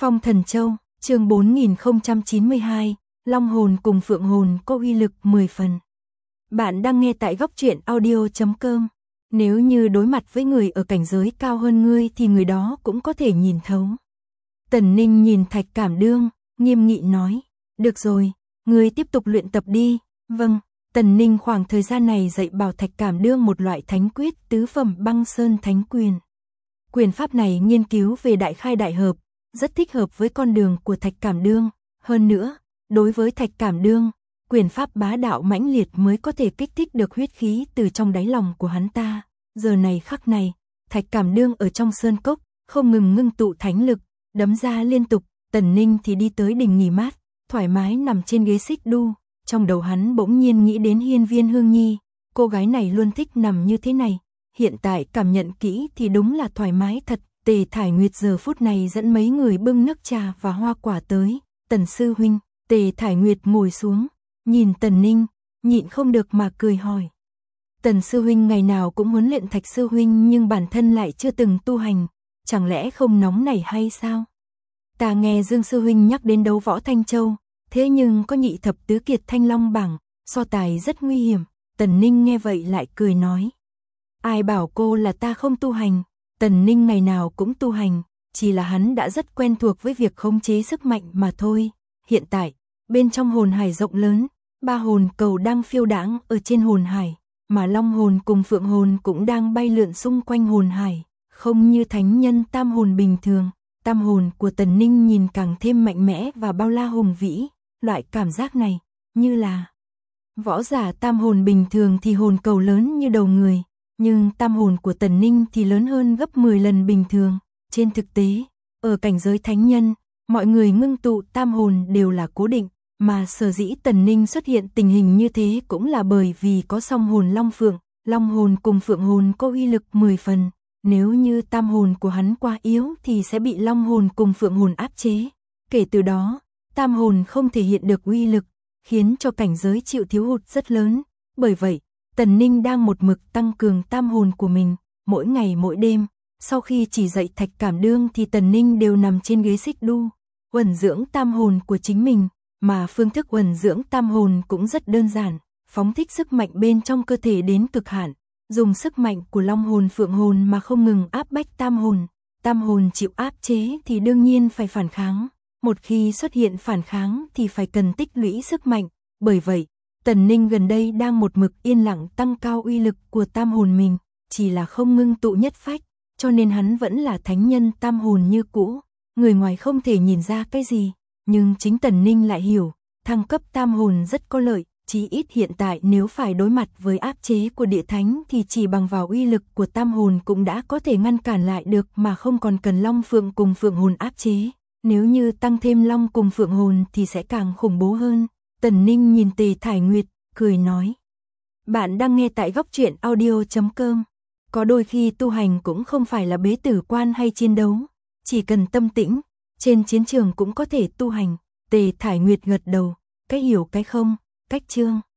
Phong Thần Châu, chương 4092, Long hồn cùng Phượng hồn có uy lực 10 phần. Bạn đang nghe tại góc truyện audio.com. Nếu như đối mặt với người ở cảnh giới cao hơn ngươi thì người đó cũng có thể nhìn thấu. Tần Ninh nhìn Thạch Cảm Đương, nghiêm nghị nói, được rồi, ngươi tiếp tục luyện tập đi. Vâng, Tần Ninh khoảng thời gian này dạy bảo Thạch Cảm Đương một loại thánh quyết tứ phẩm Băng Sơn Thánh Quyền. Quyền pháp này nghiên cứu về đại khai đại hợp, rất thích hợp với con đường của Thạch Cảm Đương. Hơn nữa, đối với Thạch Cảm Đương, quyền pháp bá đạo mãnh liệt mới có thể kích thích được huyết khí từ trong đáy lòng của hắn ta. Giờ này khắc này, Thạch Cảm Đương ở trong sơn cốc, không ngừng ngưng tụ thánh lực, đấm ra liên tục. Tần Ninh thì đi tới đình nghỉ mát, thoải mái nằm trên ghế xích đu. Trong đầu hắn bỗng nhiên nghĩ đến Hiên Viên Hương Nhi, cô gái này luôn thích nằm như thế này. Hiện tại cảm nhận kỹ thì đúng là thoải mái thật. Tề Thải Nguyệt giờ phút này dẫn mấy người bưng nước trà và hoa quả tới. Tần sư huynh. Tề Thải Nguyệt ngồi xuống, nhìn Tần Ninh, nhịn không được mà cười hỏi. Tần sư huynh ngày nào cũng huấn luyện Thạch sư huynh nhưng bản thân lại chưa từng tu hành, chẳng lẽ không nóng nảy hay sao? Ta nghe Dương sư huynh nhắc đến đấu võ Thanh Châu, thế nhưng có nhị thập tứ kiệt Thanh Long bảng, so tài rất nguy hiểm. Tần Ninh nghe vậy lại cười nói. Ai bảo cô là ta không tu hành, Tần Ninh ngày nào cũng tu hành, chỉ là hắn đã rất quen thuộc với việc khống chế sức mạnh mà thôi. Hiện tại, bên trong hồn hải rộng lớn, 3 hồn cầu đang phiêu đãng ở trên hồn hải, mà Long hồn cùng Phượng hồn cũng đang bay lượn xung quanh hồn hải, không như thánh nhân tam hồn bình thường. Tam hồn của Tần Ninh nhìn càng thêm mạnh mẽ và bao la hùng vĩ, loại cảm giác này, như là võ giả tam hồn bình thường thì hồn cầu lớn như đầu người, nhưng tam hồn của Tần Ninh thì lớn hơn gấp 10 lần bình thường. Trên thực tế, ở cảnh giới thánh nhân, mọi người ngưng tụ tam hồn đều là cố định, mà sở dĩ Tần Ninh xuất hiện tình hình như thế cũng là bởi vì có song hồn Long Phượng, Long hồn cùng Phượng hồn có uy lực 10 phần. Nếu như tam hồn của hắn quá yếu thì sẽ bị Long hồn cùng Phượng hồn áp chế. Kể từ đó, tam hồn không thể hiện được uy lực, khiến cho cảnh giới chịu thiếu hụt rất lớn. Bởi vậy, Tần Ninh đang một mực tăng cường tam hồn của mình, mỗi ngày mỗi đêm. Sau khi chỉ dạy Thạch Cảm Đương thì Tần Ninh đều nằm trên ghế xích đu, uẩn dưỡng tam hồn của chính mình, mà phương thức uẩn dưỡng tam hồn cũng rất đơn giản, phóng thích sức mạnh bên trong cơ thể đến cực hạn, dùng sức mạnh của Long hồn Phượng hồn mà không ngừng áp bách tam hồn chịu áp chế thì đương nhiên phải phản kháng, một khi xuất hiện phản kháng thì phải cần tích lũy sức mạnh. Bởi vậy, Tần Ninh gần đây đang một mực yên lặng tăng cao uy lực của tam hồn mình, chỉ là không ngưng tụ nhất phách, cho nên hắn vẫn là thánh nhân tam hồn như cũ. Người ngoài không thể nhìn ra cái gì, nhưng chính Tần Ninh lại hiểu, thăng cấp tam hồn rất có lợi, chí ít hiện tại nếu phải đối mặt với áp chế của địa thánh thì chỉ bằng vào uy lực của tam hồn cũng đã có thể ngăn cản lại được mà không còn cần Long Phượng cùng Phượng hồn áp chế. Nếu như tăng thêm Long cùng Phượng hồn thì sẽ càng khủng bố hơn. Tần Ninh nhìn Tề Thải Nguyệt, cười nói. Bạn đang nghe tại góc truyện audio.com. Có đôi khi tu hành cũng không phải là bế tử quan hay chiến đấu, chỉ cần tâm tĩnh, trên chiến trường cũng có thể tu hành. Tề Thải Nguyệt gật đầu, cái hiểu cái không, cách chương.